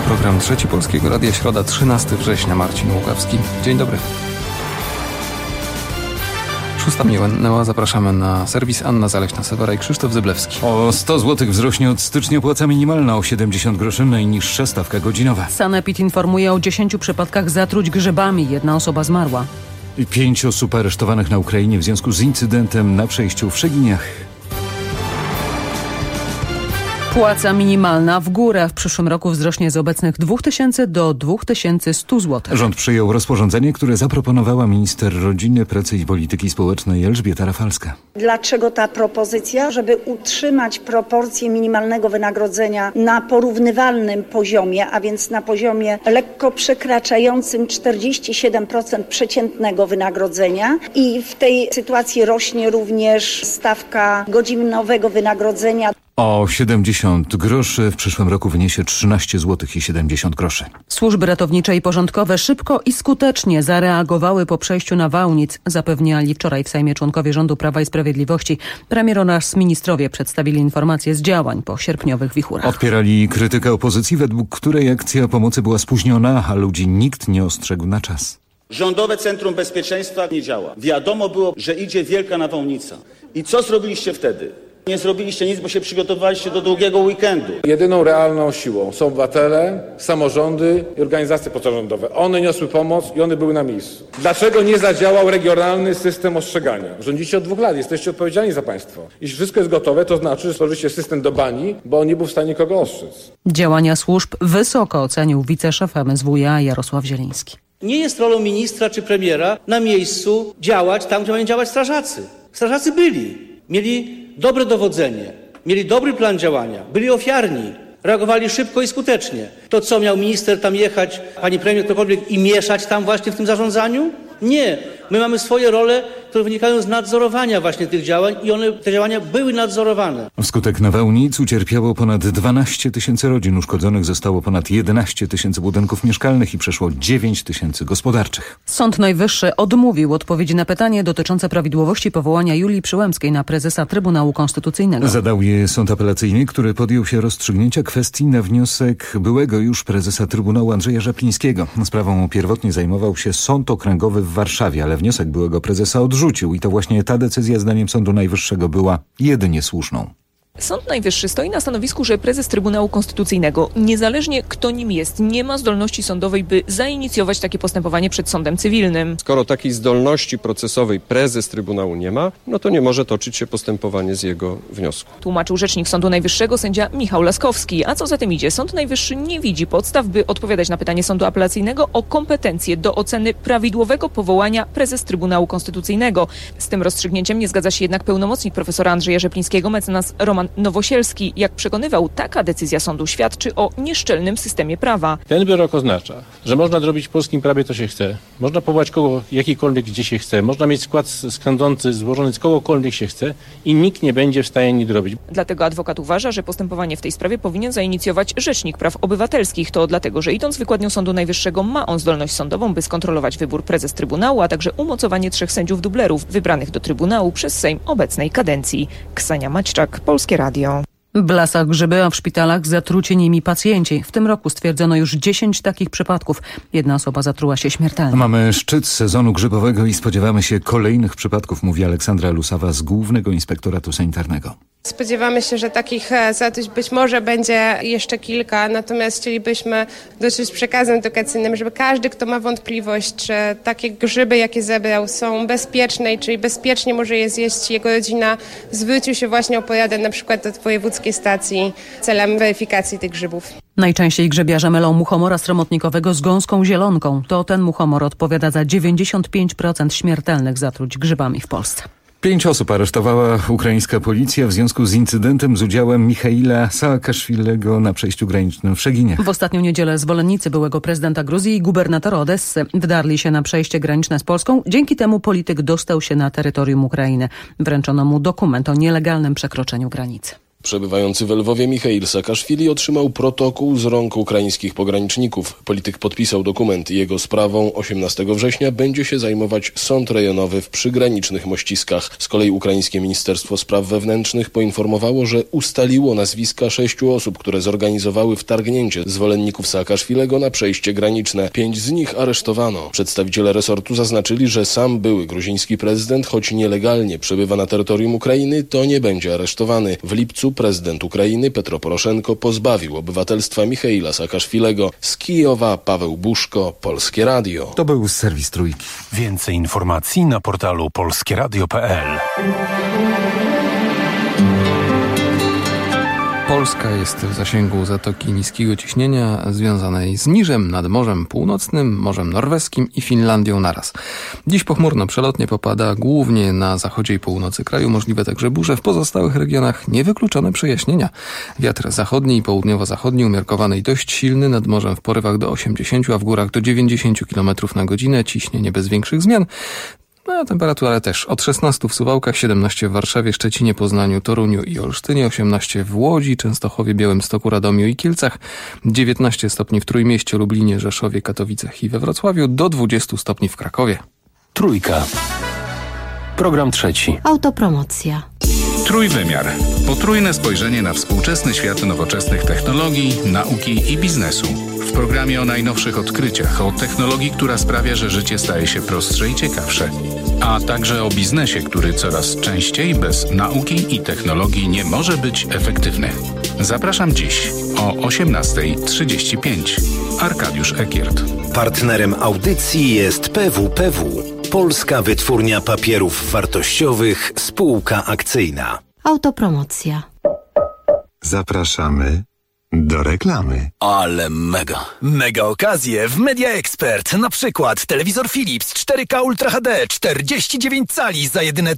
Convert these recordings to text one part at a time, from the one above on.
Program Trzeci Polskiego Radia, środa 13 września, Marcin Łukawski. Dzień dobry. 6 minęła, zapraszamy na serwis. Anna Zaleśna-Sewera i Krzysztof Zyblewski. O 100 zł wzrośnie od stycznia płaca minimalna, o 70 groszy najniższa stawka godzinowa. Sanepid informuje o 10 przypadkach zatruć grzybami. 1 osoba zmarła. 5 osób aresztowanych na Ukrainie w związku z incydentem na przejściu w Szeginiach. Płaca minimalna w górę w przyszłym roku wzrośnie z obecnych 2000 do 2100 zł. Rząd przyjął rozporządzenie, które zaproponowała minister rodziny, pracy i polityki społecznej Elżbieta Rafalska. Dlaczego ta propozycja? Żeby utrzymać proporcje minimalnego wynagrodzenia na porównywalnym poziomie, a więc na poziomie lekko przekraczającym 47% przeciętnego wynagrodzenia, i w tej sytuacji rośnie również stawka godzinowego wynagrodzenia. O 70 groszy w przyszłym roku wyniesie 13 zł i 70 groszy. Służby ratownicze i porządkowe szybko i skutecznie zareagowały po przejściu nawałnic, zapewniali wczoraj w Sejmie członkowie rządu Prawa i Sprawiedliwości. Premier oraz ministrowie przedstawili informacje z działań po sierpniowych wichurach. Odpierali krytykę opozycji, według której akcja pomocy była spóźniona, a ludzi nikt nie ostrzegł na czas. Rządowe Centrum Bezpieczeństwa nie działa. Wiadomo było, że idzie wielka nawałnica. I co zrobiliście wtedy? Nie zrobiliście nic, bo się przygotowaliście do długiego weekendu. Jedyną realną siłą są obywatele, samorządy i organizacje pozarządowe. One niosły pomoc i one były na miejscu. Dlaczego nie zadziałał regionalny system ostrzegania? Rządzicie od 2 lat, jesteście odpowiedzialni za państwo. Jeśli wszystko jest gotowe, to znaczy, że stworzycie system do bani, bo on nie był w stanie kogo ostrzec. Działania służb wysoko ocenił wiceszef MSWiA Jarosław Zieliński. Nie jest rolą ministra czy premiera na miejscu działać tam, gdzie mają działać strażacy. Strażacy mieli dobre dowodzenie, mieli dobry plan działania, byli ofiarni, reagowali szybko i skutecznie. To co, miał minister tam jechać, pani premier, ktokolwiek, i mieszać tam właśnie w tym zarządzaniu? Nie. My mamy swoje role, które wynikają z nadzorowania właśnie tych działań i te działania były nadzorowane. Wskutek nawałnic ucierpiało ponad 12 tysięcy rodzin, uszkodzonych zostało ponad 11 tysięcy budynków mieszkalnych i przeszło 9 tysięcy gospodarczych. Sąd Najwyższy odmówił odpowiedzi na pytanie dotyczące prawidłowości powołania Julii Przyłębskiej na prezesa Trybunału Konstytucyjnego. Zadał je sąd apelacyjny, który podjął się rozstrzygnięcia kwestii na wniosek byłego już prezesa Trybunału Andrzeja Rzeplińskiego. Sprawą pierwotnie zajmował się Sąd Okręgowy w Warszawie, ale wniosek byłego prezesa odrzucił i to właśnie ta decyzja zdaniem Sądu Najwyższego była jedynie słuszną. Sąd Najwyższy stoi na stanowisku, że prezes Trybunału Konstytucyjnego, niezależnie kto nim jest, nie ma zdolności sądowej, by zainicjować takie postępowanie przed sądem cywilnym. Skoro takiej zdolności procesowej prezes Trybunału nie ma, no to nie może toczyć się postępowanie z jego wniosku. Tłumaczył rzecznik Sądu Najwyższego sędzia Michał Laskowski. A co za tym idzie, Sąd Najwyższy nie widzi podstaw, by odpowiadać na pytanie Sądu Apelacyjnego o kompetencje do oceny prawidłowego powołania prezes Trybunału Konstytucyjnego. Z tym rozstrzygnięciem nie zgadza się jednak pełnomocnik profesora Andrzeja Rzeplińskiego, mecenas Roman Nowosielski. Jak przekonywał, taka decyzja sądu świadczy o nieszczelnym systemie prawa. Ten wyrok oznacza, że można zrobić w polskim prawie co się chce. Można powołać kogo, jakikolwiek gdzie się chce. Można mieć skład skandzący złożony z kogokolwiek się chce i nikt nie będzie w stanie nic zrobić. Dlatego adwokat uważa, że postępowanie w tej sprawie powinien zainicjować Rzecznik Praw Obywatelskich. To dlatego, że idąc wykładnią Sądu Najwyższego ma on zdolność sądową, by skontrolować wybór prezes Trybunału, a także umocowanie 3 sędziów dublerów wybranych do Trybunału przez Sejm obecnej kadencji. Ksenia Maćczak, Polskie Radio. W lasach grzyby, a w szpitalach zatruci nimi pacjenci. W tym roku stwierdzono już 10 takich przypadków. 1 osoba zatruła się śmiertelnie. Mamy szczyt sezonu grzybowego i spodziewamy się kolejnych przypadków, mówi Aleksandra Lusawa z Głównego Inspektoratu Sanitarnego. Spodziewamy się, że takich zatruć być może będzie jeszcze kilka, natomiast chcielibyśmy dotrzeć z przekazem edukacyjnym, żeby każdy, kto ma wątpliwość, czy takie grzyby, jakie zebrał, są bezpieczne i czyli bezpiecznie może je zjeść jego rodzina, zwrócił się właśnie o poradę na przykład do wojewódzkiej stacji celem weryfikacji tych grzybów. Najczęściej grzebiarze mylą muchomora sromotnikowego z gąską zielonką. To ten muchomor odpowiada za 95% śmiertelnych zatruć grzybami w Polsce. 5 osób aresztowała ukraińska policja w związku z incydentem z udziałem Michaila Saakaszwilego na przejściu granicznym w Szeginiach. W ostatnią niedzielę zwolennicy byłego prezydenta Gruzji i gubernatora Odessy wdarli się na przejście graniczne z Polską. Dzięki temu polityk dostał się na terytorium Ukrainy. Wręczono mu dokument o nielegalnym przekroczeniu granicy. Przebywający w Lwowie Michail Saakaszwili otrzymał protokół z rąk ukraińskich pograniczników. Polityk podpisał dokument. Jego sprawą 18 września będzie się zajmować sąd rejonowy w przygranicznych Mościskach. Z kolei ukraińskie Ministerstwo Spraw Wewnętrznych poinformowało, że ustaliło nazwiska 6 osób, które zorganizowały wtargnięcie zwolenników Saakaszwilego na przejście graniczne. 5 z nich aresztowano. Przedstawiciele resortu zaznaczyli, że sam były gruziński prezydent, choć nielegalnie przebywa na terytorium Ukrainy, to nie będzie aresztowany. W lipcu prezydent Ukrainy Petro Poroszenko pozbawił obywatelstwa Michaila Saakaszwilego. Z Kijowa Paweł Buszko, Polskie Radio. To był serwis Trójki. Więcej informacji na portalu polskieradio.pl. Polska jest w zasięgu Zatoki Niskiego Ciśnienia związanej z Niżem nad Morzem Północnym, Morzem Norweskim i Finlandią naraz. Dziś pochmurno przelotnie popada głównie na zachodzie i północy kraju, możliwe także burze. W pozostałych regionach niewykluczone przejaśnienia. Wiatr zachodni i południowo-zachodni umiarkowany i dość silny, nad morzem w porywach do 80, a w górach do 90 km na godzinę. Ciśnienie bez większych zmian. No, temperatura też od 16 w Suwałkach, 17 w Warszawie, Szczecinie, Poznaniu, Toruniu i Olsztynie, 18 w Łodzi, Częstochowie, Białymstoku, Radomiu i Kielcach, 19 stopni w Trójmieście, Lublinie, Rzeszowie, Katowicach i we Wrocławiu, do 20 stopni w Krakowie. Trójka. Program trzeci. Autopromocja. Trójwymiar. Potrójne spojrzenie na współczesny świat nowoczesnych technologii, nauki i biznesu. W programie o najnowszych odkryciach, o technologii, która sprawia, że życie staje się prostsze i ciekawsze. A także o biznesie, który coraz częściej bez nauki i technologii nie może być efektywny. Zapraszam dziś o 18:35. Arkadiusz Ekiert. Partnerem audycji jest PWPW. Polska Wytwórnia Papierów Wartościowych, spółka akcyjna. Autopromocja. Zapraszamy do reklamy. Ale mega. Mega okazje w Media Expert. Na przykład telewizor Philips 4K Ultra HD 49 cali za jedyne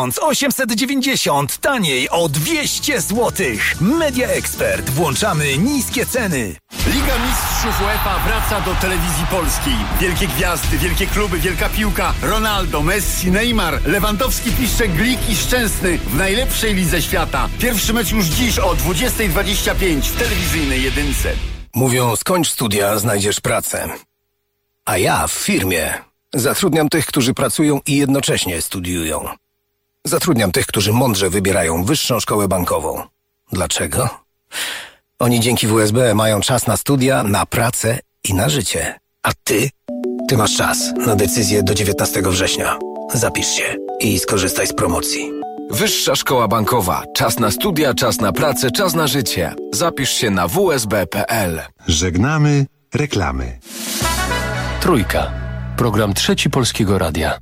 1890. Taniej o 200 zł. Media Expert. Włączamy niskie ceny. Liga Mistrzów UEFA wraca do telewizji polskiej. Wielkie gwiazdy, wielkie kluby, wielka piłka. Ronaldo, Messi, Neymar, Lewandowski, Piszczek, Glik i Szczęsny w najlepszej lidze świata. Pierwszy mecz już dziś o 20:25 w telewizyjnej jedynce. Mówią, skończ studia, znajdziesz pracę. A ja w firmie zatrudniam tych, którzy pracują i jednocześnie studiują. Zatrudniam tych, którzy mądrze wybierają wyższą szkołę bankową. Dlaczego? Oni dzięki WSB mają czas na studia, na pracę i na życie. A ty? Ty masz czas na decyzję do 19 września. Zapisz się i skorzystaj z promocji. Wyższa Szkoła Bankowa. Czas na studia, czas na pracę, czas na życie. Zapisz się na wsb.pl. Żegnamy reklamy. Trójka. Program trzeci Polskiego Radia.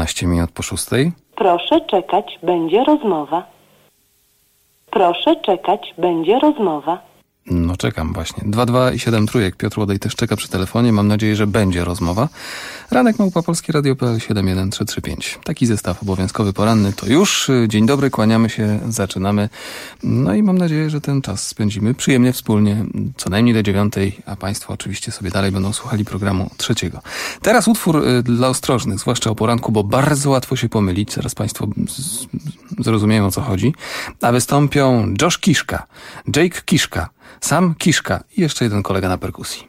12 minut po 6. Proszę czekać, będzie rozmowa. Proszę czekać, będzie rozmowa. No czekam właśnie. 22 i 7 trójek. Piotr Łodej też czeka przy telefonie. Mam nadzieję, że będzie rozmowa. Ranek @polskieradio.pl 71335. Taki zestaw obowiązkowy poranny to już. Dzień dobry, kłaniamy się, zaczynamy. No i mam nadzieję, że ten czas spędzimy przyjemnie wspólnie, co najmniej do 9, a Państwo oczywiście sobie dalej będą słuchali programu 3. Teraz utwór dla ostrożnych, zwłaszcza o poranku, bo bardzo łatwo się pomylić. Zaraz Państwo zrozumieją, o co chodzi. A wystąpią Josh Kiszka, Jake Kiszka, Sam Kiszka i jeszcze jeden kolega na perkusji.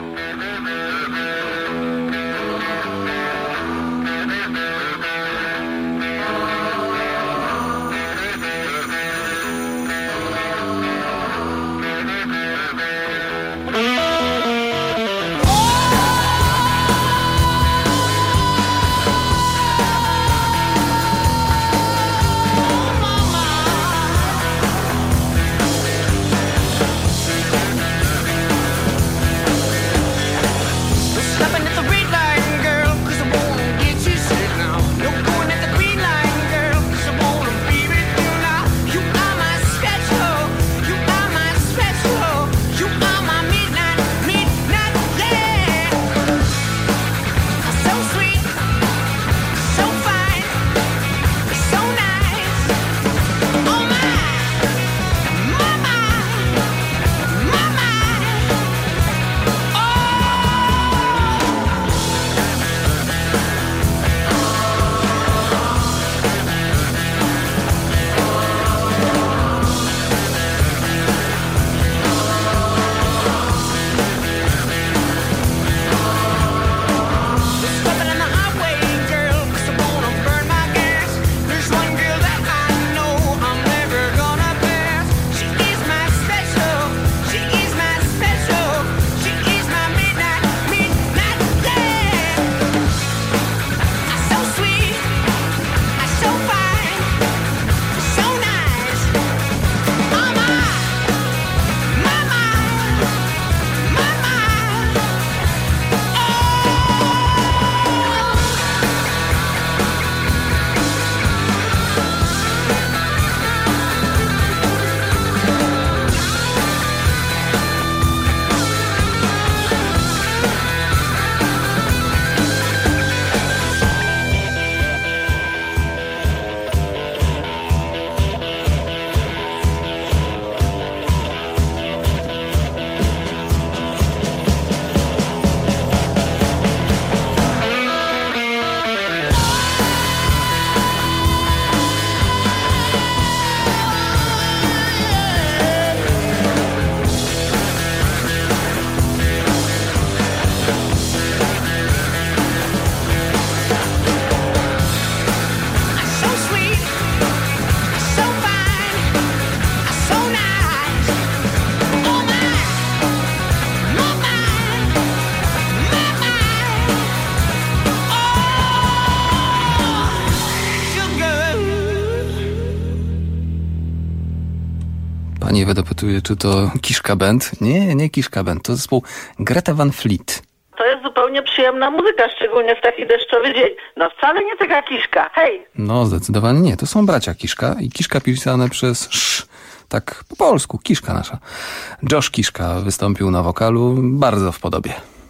Pani Ewa dopytuje, czy to Kiszka Band? Nie Kiszka Band, to zespół Greta Van Fleet. To jest zupełnie przyjemna muzyka, szczególnie w taki deszczowy dzień. No wcale nie taka Kiszka, hej! No zdecydowanie nie, to są bracia Kiszka i Kiszka pisane przez sz, tak po polsku, Kiszka nasza. Josh Kiszka wystąpił na wokalu, bardzo w podobie.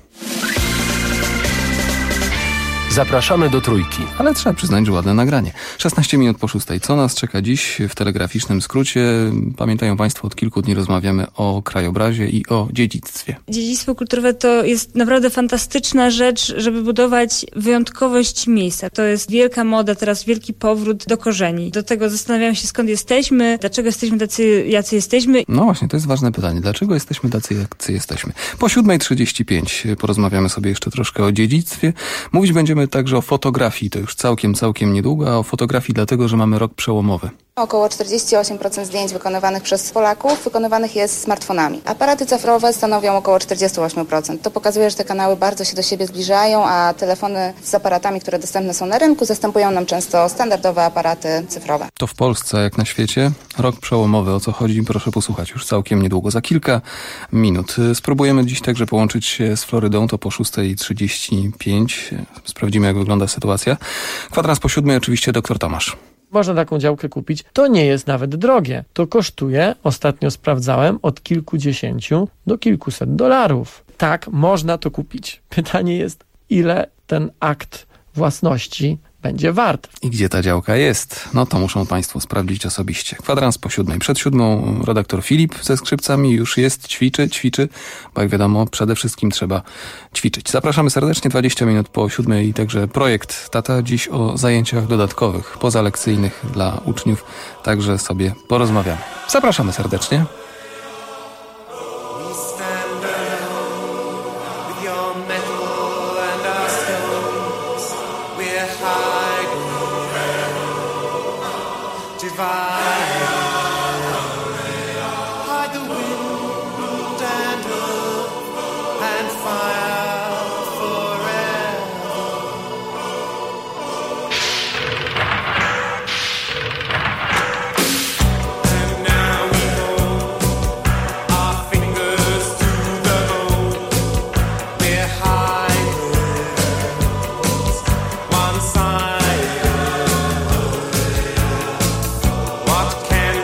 Zapraszamy do Trójki. Ale trzeba przyznać, że ładne nagranie. 16 minut po 6. Co nas czeka dziś w telegraficznym skrócie? Pamiętają Państwo, od kilku dni rozmawiamy o krajobrazie i o dziedzictwie. Dziedzictwo kulturowe to jest naprawdę fantastyczna rzecz, żeby budować wyjątkowość miejsca. To jest wielka moda, teraz wielki powrót do korzeni. Do tego zastanawiam się, skąd jesteśmy, dlaczego jesteśmy tacy, jacy jesteśmy. No właśnie, to jest ważne pytanie. Dlaczego jesteśmy tacy, jacy jesteśmy? Po 7:35 porozmawiamy sobie jeszcze troszkę o dziedzictwie. Mówić będziemy także o fotografii. To już całkiem niedługo, a o fotografii dlatego, że mamy rok przełomowy. Około 48% zdjęć wykonywanych przez Polaków wykonywanych jest smartfonami. Aparaty cyfrowe stanowią około 48%. To pokazuje, że te kanały bardzo się do siebie zbliżają, a telefony z aparatami, które dostępne są na rynku, zastępują nam często standardowe aparaty cyfrowe. To w Polsce, jak na świecie. Rok przełomowy. O co chodzi? Proszę posłuchać już całkiem niedługo, za kilka minut. Spróbujemy dziś także połączyć się z Florydą. To po 6:35. Sprawdzimy, jak wygląda sytuacja. Kwadrans po 7 oczywiście dr Tomasz. Można taką działkę kupić. To nie jest nawet drogie. To kosztuje, ostatnio sprawdzałem, od kilkudziesięciu do kilkuset dolarów. Tak, można to kupić. Pytanie jest, ile ten akt własności będzie wart. I gdzie ta działka jest? No to muszą Państwo sprawdzić osobiście. Kwadrans po 7. Przed 7 redaktor Filip ze skrzypcami już jest, ćwiczy, bo jak wiadomo, przede wszystkim trzeba ćwiczyć. Zapraszamy serdecznie, 20 minut po 7 i także projekt Tata dziś o zajęciach dodatkowych, pozalekcyjnych dla uczniów. Także sobie porozmawiamy. Zapraszamy serdecznie. Hide the wind and earth and fire forever. And now we hold our fingers to the bone. We're hiding one side. What can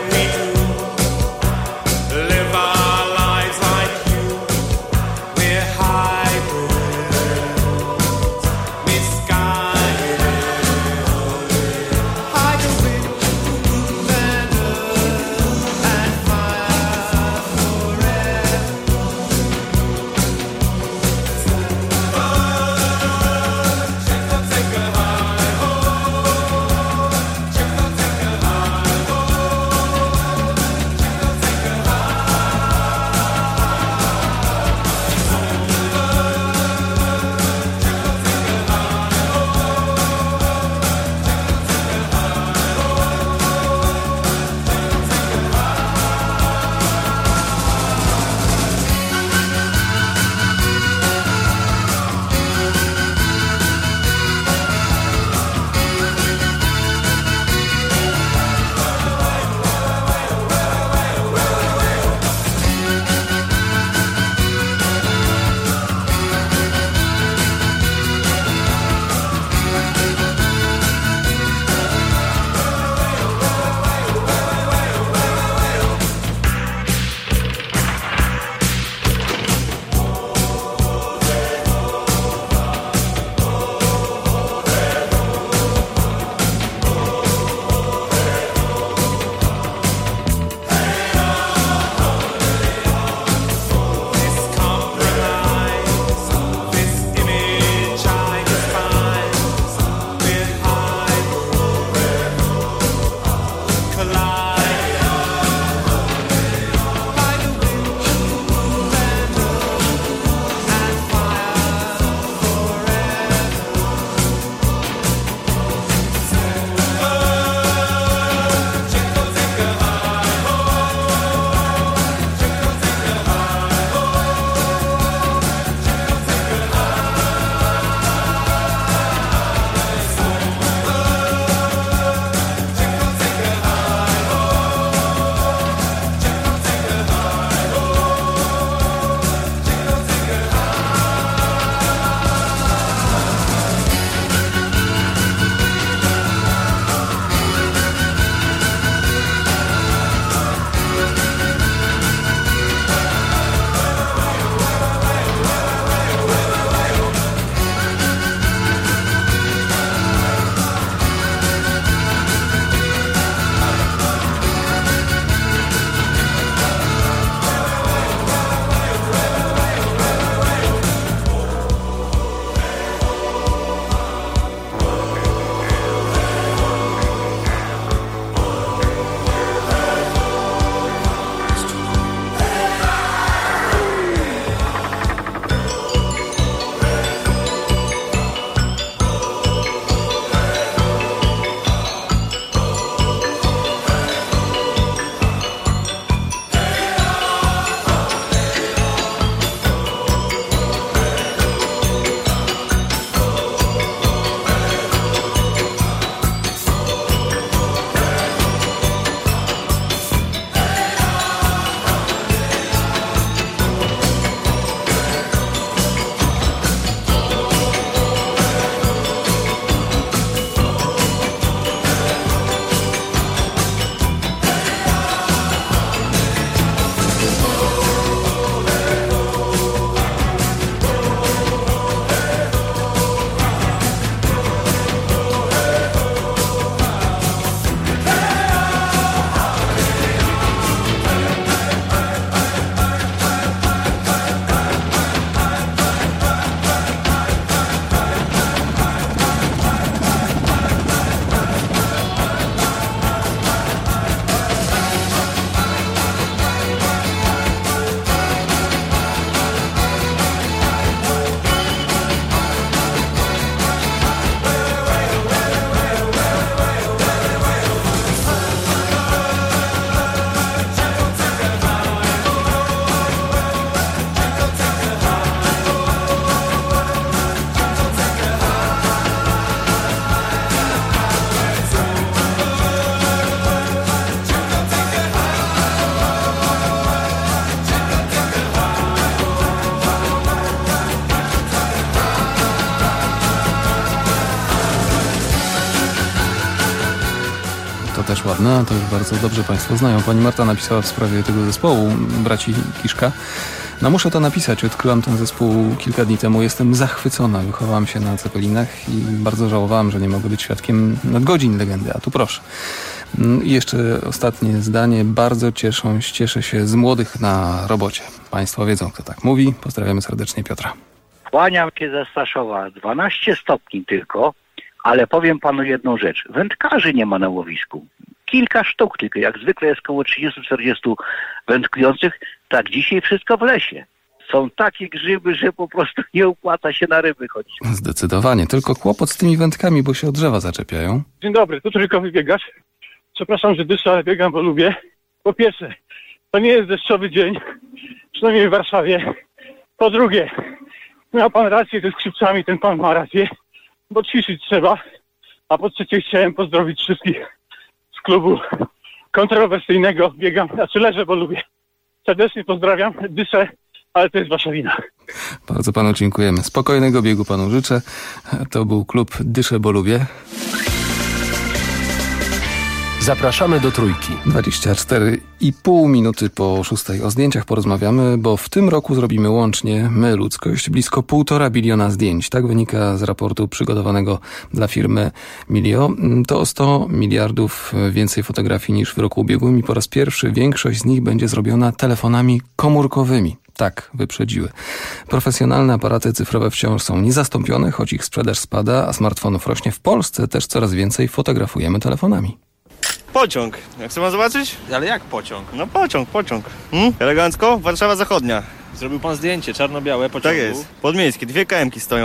To też ładne, to już bardzo dobrze Państwo znają. Pani Marta napisała w sprawie tego zespołu braci Kiszka. No muszę to napisać, odkryłam ten zespół kilka dni temu. Jestem zachwycona, wychowałam się na Zepelinach i bardzo żałowałam, że nie mogę być świadkiem nadgodzin legendy, a tu proszę. I jeszcze ostatnie zdanie. Bardzo cieszę się z młodych na robocie. Państwo wiedzą, kto tak mówi. Pozdrawiamy serdecznie Piotra. Kłaniam się ze Staszowa. 12 stopni tylko, ale powiem panu jedną rzecz. Wędkarzy nie ma na łowisku. Kilka sztuk tylko. Jak zwykle jest około 30-40 wędkujących. Tak dzisiaj wszystko w lesie. Są takie grzyby, że po prostu nie opłaca się na ryby chodzić. Zdecydowanie. Tylko kłopot z tymi wędkami, bo się od drzewa zaczepiają. Dzień dobry, tu trójkowy biegacz. Przepraszam, że dyszę, ale biegam, bo lubię. Po pierwsze, to nie jest deszczowy dzień, przynajmniej w Warszawie. Po drugie, miał pan rację ze skrzypcami, ten pan ma rację, bo ćwiczyć trzeba. A po trzecie chciałem pozdrowić wszystkich z klubu kontrowersyjnego. Biegam, leżę, bo lubię. Serdecznie pozdrawiam, dyszę, ale to jest wasza wina. Bardzo panu dziękujemy. Spokojnego biegu panu życzę. To był klub Dyszę, bo lubię. Zapraszamy do Trójki. 24,5 minuty po 6. O zdjęciach porozmawiamy, bo w tym roku zrobimy łącznie, my, ludzkość, blisko 1,5 biliona zdjęć. Tak wynika z raportu przygotowanego dla firmy Milio. To o 100 miliardów więcej fotografii niż w roku ubiegłym i po raz pierwszy większość z nich będzie zrobiona telefonami komórkowymi. Tak, wyprzedziły. Profesjonalne aparaty cyfrowe wciąż są niezastąpione, choć ich sprzedaż spada, a smartfonów rośnie. W Polsce też coraz więcej fotografujemy telefonami. Pociąg. Chce pan zobaczyć? Ale jak pociąg? No pociąg. Elegancko? Warszawa Zachodnia. Zrobił pan zdjęcie czarno-białe pociągu? Tak jest. Podmiejskie. 2 KM-ki stoją.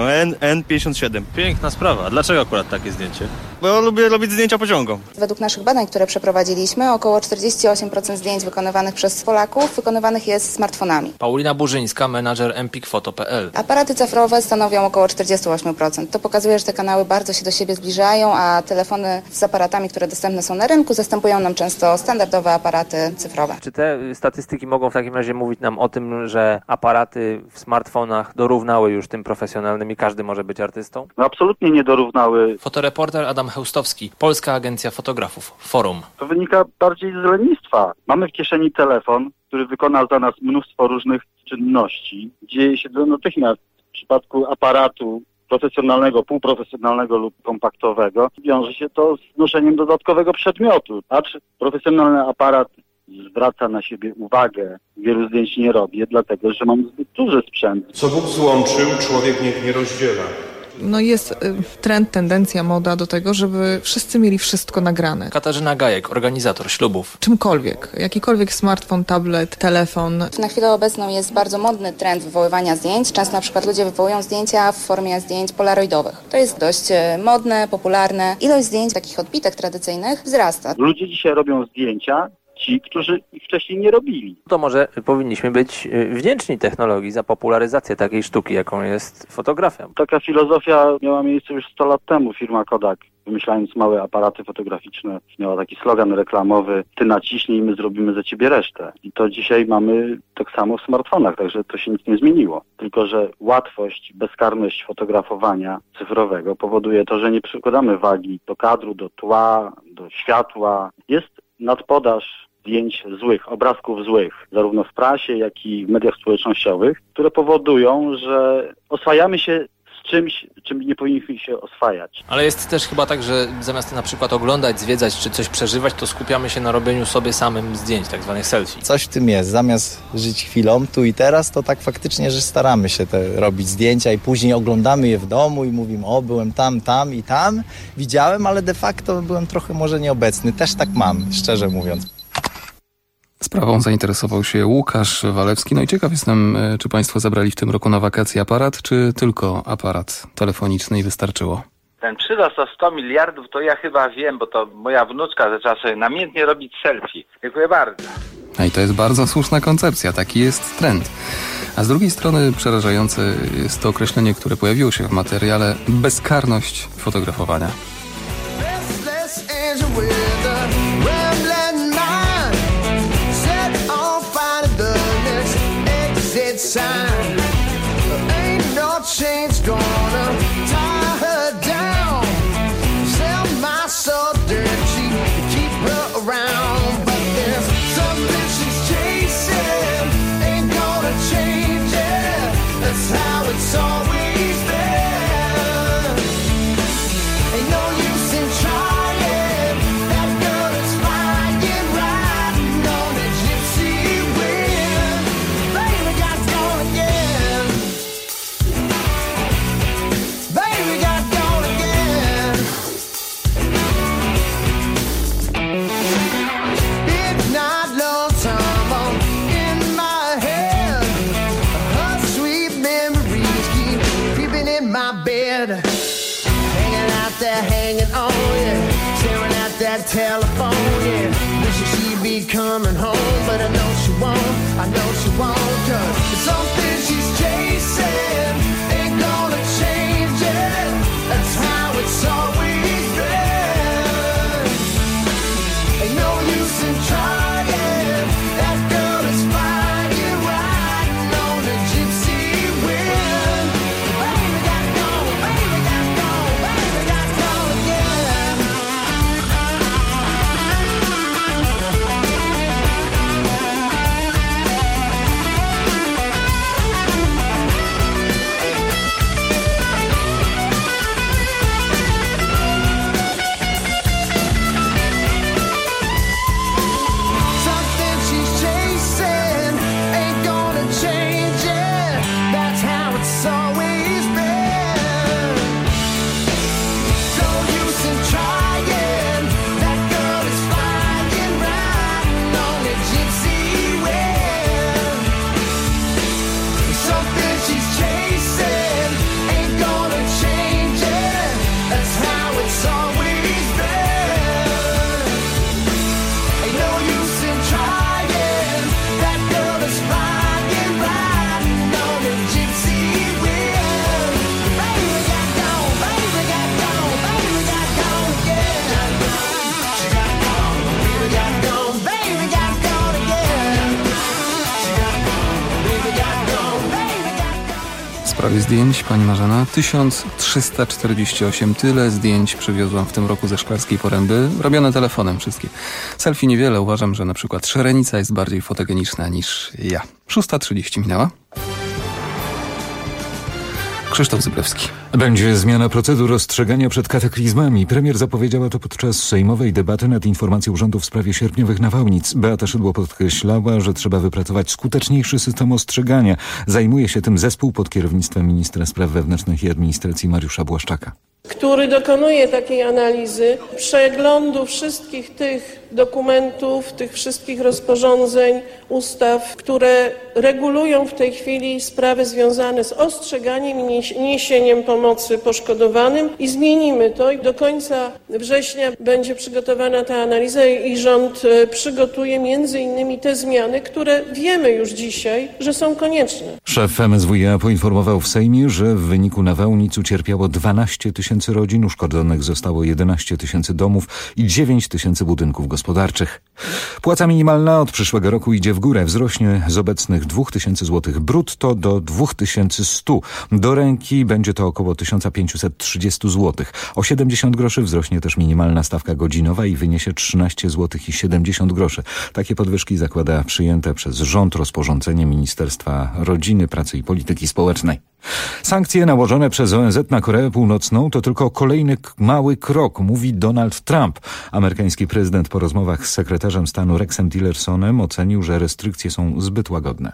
N57. Piękna sprawa. A dlaczego akurat takie zdjęcie? Bo ja lubię robić zdjęcia pociągom. Według naszych badań, które przeprowadziliśmy, około 48% zdjęć wykonywanych przez Polaków wykonywanych jest smartfonami. Paulina Burzyńska, menadżer empikfoto.pl. Aparaty cyfrowe stanowią około 48%. To pokazuje, że te kanały bardzo się do siebie zbliżają, a telefony z aparatami, które dostępne są na rynku, zastępują nam często standardowe aparaty cyfrowe. Czy te statystyki mogą w takim razie mówić nam o tym, że aparaty w smartfonach dorównały już tym profesjonalnym i każdy może być artystą? No absolutnie nie dorównały. Fotoreporter Adam Chełstowski, Polska Agencja Fotografów, Forum. To wynika bardziej z lenistwa. Mamy w kieszeni telefon, który wykona za nas mnóstwo różnych czynności. Dzieje się to natychmiast. W przypadku aparatu profesjonalnego, półprofesjonalnego lub kompaktowego wiąże się to z noszeniem dodatkowego przedmiotu. Acz profesjonalny aparat zwraca na siebie uwagę. Wielu zdjęć nie robię, dlatego że mam zbyt duży sprzęt. Co Bóg złączył, człowiek niech nie rozdziela. No jest trend, tendencja, moda do tego, żeby wszyscy mieli wszystko nagrane. Katarzyna Gajek, organizator ślubów. Czymkolwiek. Jakikolwiek smartfon, tablet, telefon. Na chwilę obecną jest bardzo modny trend wywoływania zdjęć. Często na przykład ludzie wywołują zdjęcia w formie zdjęć polaroidowych. To jest dość modne, popularne. Ilość zdjęć takich odbitek tradycyjnych wzrasta. Ludzie dzisiaj robią zdjęcia, ci, którzy ich wcześniej nie robili. To może powinniśmy być wdzięczni technologii za popularyzację takiej sztuki, jaką jest fotografia. Taka filozofia miała miejsce już 100 lat temu. Firma Kodak, wymyślając małe aparaty fotograficzne, miała taki slogan reklamowy: ty naciśnij, my zrobimy za ciebie resztę. I to dzisiaj mamy tak samo w smartfonach, także to się nic nie zmieniło. Tylko że łatwość, bezkarność fotografowania cyfrowego powoduje to, że nie przykładamy wagi do kadru, do tła, do światła. Jest nadpodaż zdjęć złych, obrazków złych, zarówno w prasie, jak i w mediach społecznościowych, które powodują, że oswajamy się z czymś, czym nie powinniśmy się oswajać. Ale jest też chyba tak, że zamiast na przykład oglądać, zwiedzać czy coś przeżywać, to skupiamy się na robieniu sobie samym zdjęć, tak zwanych selfie. Coś w tym jest. Zamiast żyć chwilą tu i teraz, to tak faktycznie, że staramy się robić zdjęcia i później oglądamy je w domu i mówimy: o, byłem tam i tam, widziałem, ale de facto byłem trochę może nieobecny. Też tak mam, szczerze mówiąc. Sprawą zainteresował się Łukasz Walewski. No i ciekaw jestem, czy państwo zabrali w tym roku na wakacje aparat, czy tylko aparat telefoniczny i wystarczyło? Ten przyrost o 100 miliardów to ja chyba wiem, bo to moja wnuczka zaczęła sobie namiętnie robić selfie. Dziękuję bardzo. No i to jest bardzo słuszna koncepcja, taki jest trend. A z drugiej strony przerażające jest to określenie, które pojawiło się w materiale: bezkarność fotografowania. Sign. Ain't no change gonna tie her down. Sell my soul dirt cheap to keep California, wishing she'd be coming home, but I know she won't, I know she won't, 'cause something she's chasing ain't gonna change it. That's how it's always been. Ain't no use in trying. That girl is flying, riding on a gypsy wind. Baby got gone, baby got gone, baby got gone again. Something she's chasing ain't gonna change it. That's how it's always been. No use in trying. That girl is flying, riding on a gypsy wind. Something she's chasing ain't gonna change it. That's how it's always been. Ain't no use in trying. That girl is flying, riding on a gypsy wind. Baby got gone, baby got gone, baby got gone again. She got gone, baby got gone, baby got gone again. She got gone, baby got gone, baby got gone. W sprawie zdjęć, pani Marzena, 1348. Tyle zdjęć przywiozłam w tym roku ze Szklarskiej Poręby, robione telefonem wszystkie. Selfie niewiele, uważam, że na przykład Szerenica jest bardziej fotogeniczna niż ja. 6:30 minęła. Krzysztof Zyblewski. Będzie zmiana procedur ostrzegania przed kataklizmami. Premier zapowiedziała to podczas sejmowej debaty nad informacją rządu w sprawie sierpniowych nawałnic. Beata Szydło podkreślała, że trzeba wypracować skuteczniejszy system ostrzegania. Zajmuje się tym zespół pod kierownictwem ministra spraw wewnętrznych i administracji Mariusza Błaszczaka, który dokonuje takiej analizy, przeglądu wszystkich tych dokumentów, tych wszystkich rozporządzeń, ustaw, które regulują w tej chwili sprawy związane z ostrzeganiem i niesieniem pomocy poszkodowanym i zmienimy to i do końca września będzie przygotowana ta analiza i rząd przygotuje między innymi te zmiany, które wiemy już dzisiaj, że są konieczne. Szef MSWiA poinformował w Sejmie, że w wyniku nawałnic ucierpiało 12 000 rodzin, uszkodzonych zostało 11 000 domów i 9 000 budynków gospodarczych. Płaca minimalna od przyszłego roku idzie w górę. Wzrośnie z obecnych 2000 zł brutto do 2100. Do ręki będzie to około 1530 zł. O 70 groszy wzrośnie też minimalna stawka godzinowa i wyniesie 13 zł i 70 groszy. Takie podwyżki zakłada przyjęte przez rząd rozporządzenie Ministerstwa Rodziny, Pracy i Polityki Społecznej. Sankcje nałożone przez ONZ na Koreę Północną to tylko kolejny mały krok, mówi Donald Trump. Amerykański prezydent po rozmowach z sekretarzem stanu Rexem Tillersonem ocenił, że restrykcje są zbyt łagodne.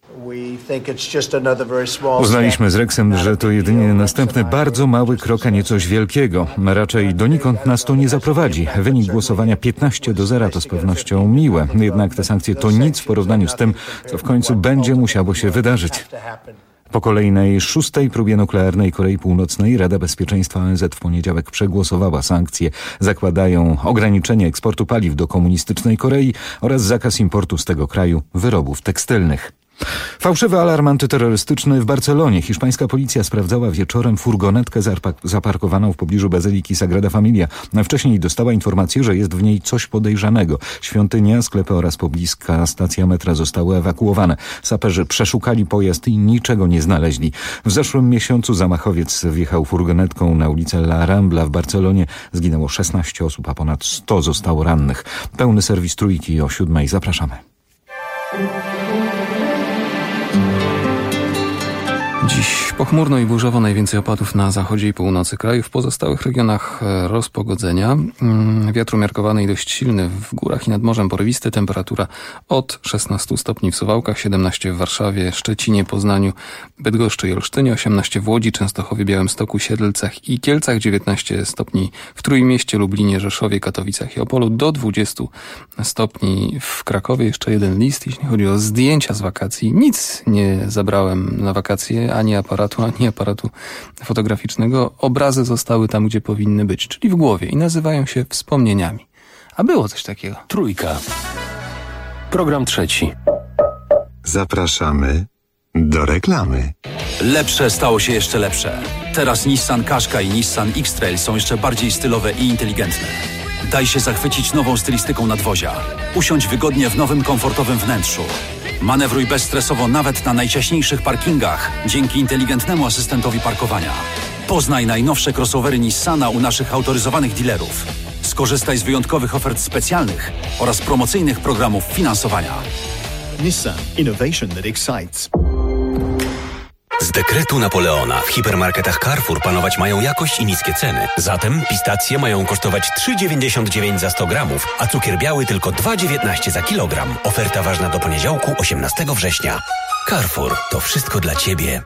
Uznaliśmy z Rexem, że to jedynie następny bardzo mały krok, a nie coś wielkiego. Raczej donikąd nas to nie zaprowadzi. Wynik głosowania 15-0 to z pewnością miłe. Jednak te sankcje to nic w porównaniu z tym, co w końcu będzie musiało się wydarzyć. Po kolejnej 6. próbie nuklearnej Korei Północnej Rada Bezpieczeństwa ONZ w poniedziałek przegłosowała sankcje. Zakładają ograniczenie eksportu paliw do komunistycznej Korei oraz zakaz importu z tego kraju wyrobów tekstylnych. Fałszywy alarm antyterrorystyczny w Barcelonie. Hiszpańska policja sprawdzała wieczorem furgonetkę zaparkowaną w pobliżu Bazyliki Sagrada Familia. Wcześniej dostała informację, że jest w niej coś podejrzanego. Świątynia, sklepy oraz pobliska stacja metra zostały ewakuowane. Saperzy przeszukali pojazd i niczego nie znaleźli. W zeszłym miesiącu zamachowiec wjechał furgonetką na ulicę La Rambla w Barcelonie. Zginęło 16 osób, a ponad 100 zostało rannych. Pełny serwis Trójki o 7:00. Zapraszamy. Dziś pochmurno i burzowo, najwięcej opadów na zachodzie i północy kraju. W pozostałych regionach rozpogodzenia. Wiatr umiarkowany i dość silny w górach i nad morzem porywisty. Temperatura od 16 stopni w Suwałkach, 17 w Warszawie, Szczecinie, Poznaniu, Bydgoszczy i Olsztynie, 18 w Łodzi, Częstochowie, Białymstoku, Siedlcach i Kielcach, 19 stopni w Trójmieście, Lublinie, Rzeszowie, Katowicach i Opolu, do 20 stopni w Krakowie. Jeszcze jeden list, jeśli chodzi o zdjęcia z wakacji. Nic nie zabrałem na wakacje, ani aparatu fotograficznego. Obrazy zostały tam, gdzie powinny być, czyli w głowie i nazywają się wspomnieniami. A było coś takiego. Trójka. Program trzeci. Zapraszamy do reklamy. Lepsze stało się jeszcze lepsze. Teraz Nissan Qashqai i Nissan X-Trail są jeszcze bardziej stylowe i inteligentne. Daj się zachwycić nową stylistyką nadwozia. Usiądź wygodnie w nowym, komfortowym wnętrzu. Manewruj bezstresowo nawet na najciaśniejszych parkingach dzięki inteligentnemu asystentowi parkowania. Poznaj najnowsze crossovery Nissana u naszych autoryzowanych dealerów. Skorzystaj z wyjątkowych ofert specjalnych oraz promocyjnych programów finansowania. Nissan. Innovation that excites. Z dekretu Napoleona w hipermarketach Carrefour panować mają jakość i niskie ceny. Zatem pistacje mają kosztować 3,99 za 100 gramów, a cukier biały tylko 2,19 za kilogram. Oferta ważna do poniedziałku 18 września. Carrefour, to wszystko dla Ciebie.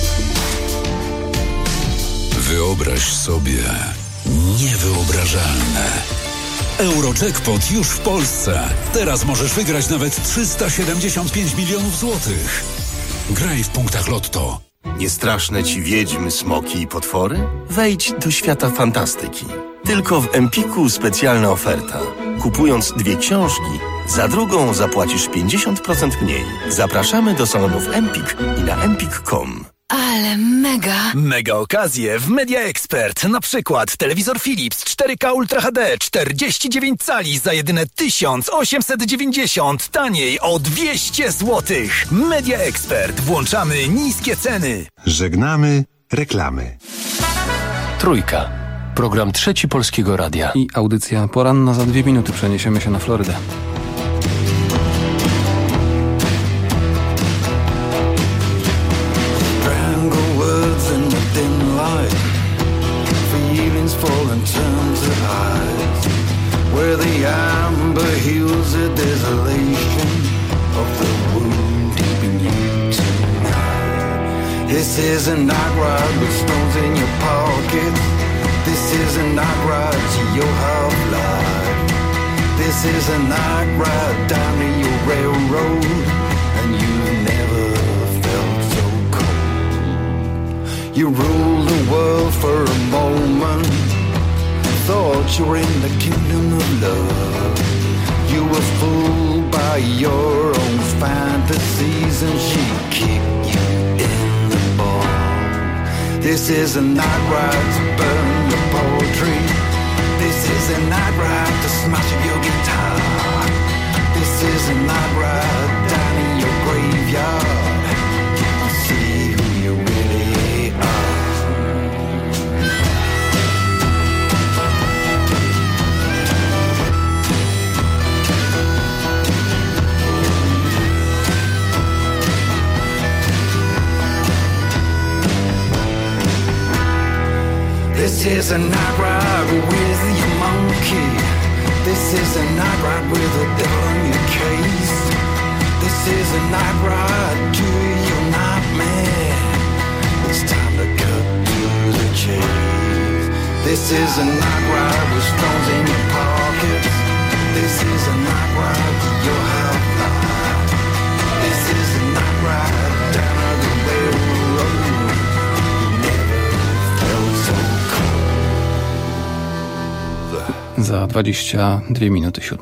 Wyobraź sobie niewyobrażalne. Eurojackpot już w Polsce. Teraz możesz wygrać nawet 375 milionów złotych. Graj w punktach Lotto. Nie straszne ci wiedźmy, smoki i potwory? Wejdź do świata fantastyki. Tylko w Empiku specjalna oferta. Kupując 2 książki, za drugą zapłacisz 50% mniej. Zapraszamy do salonów Empik i na empik.com. Ale mega! Mega okazje w Media Expert. Na przykład telewizor Philips 4K Ultra HD 49 cali za jedyne 1890. Taniej o 200 zł. Media Expert. Włączamy niskie ceny. Żegnamy reklamy. Trójka. Program trzeci Polskiego Radia. I audycja poranna za 2 minuty. Przeniesiemy się na Florydę. Fall and turn to eyes where the amber heals the desolation of the wound deep in you tonight. This is a night ride with stones in your pockets. This is a night ride to your half-life. This is a night ride down to your railroad, and you've never felt so cold. You rule the world for a moment, thought you were in the kingdom of love. You were fooled by your own fantasies, and she kicked you in the ball. This is a night ride to burn your poetry. This is a night ride to smash up your guitar. This is a night ride down in your graveyard to see who you really are. This is a night ride with your monkey. This is a night ride with a devil in your case. This is a night ride to your nightmare. It's time to cut to the chase. This is a night ride with stones in your pockets. This is a night ride to your half-life. This is a night ride down the railroad. You never felt so cold. Za 22 minuty 7.